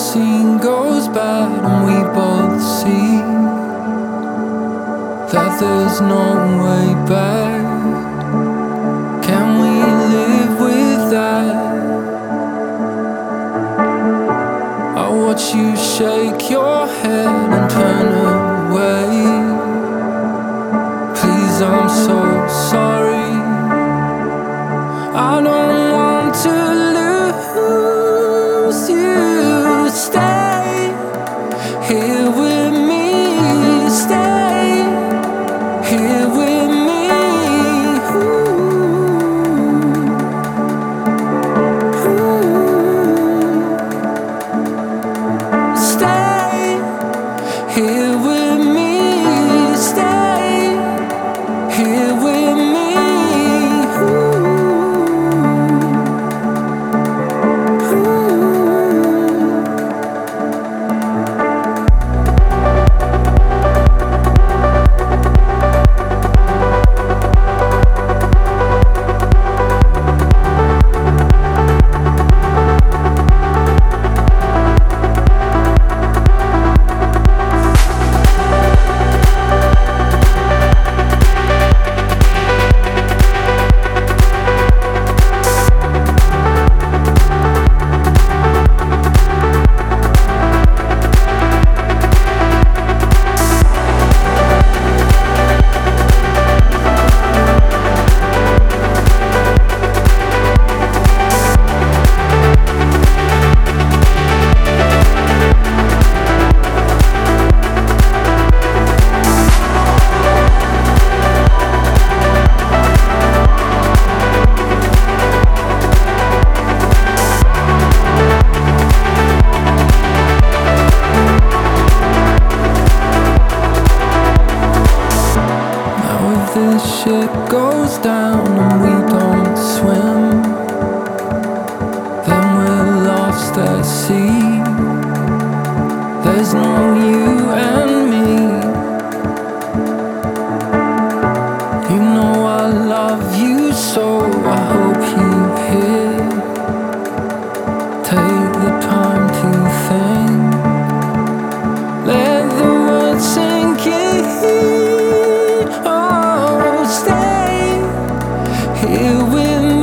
scene goes bad and we both see that there's no way back. Can we live with that? I watch you shake your head and turn away. Please, I'm so sorry. I don't want to lose you. Stay here with me. Stay here with me. Stay here with me. Stay here with me. This shit goes down and we don't swim, then we're lost at sea. There's no you and me. You know I love you, so I hope you hear. Take the time to think. Let the words sink in. Here with me.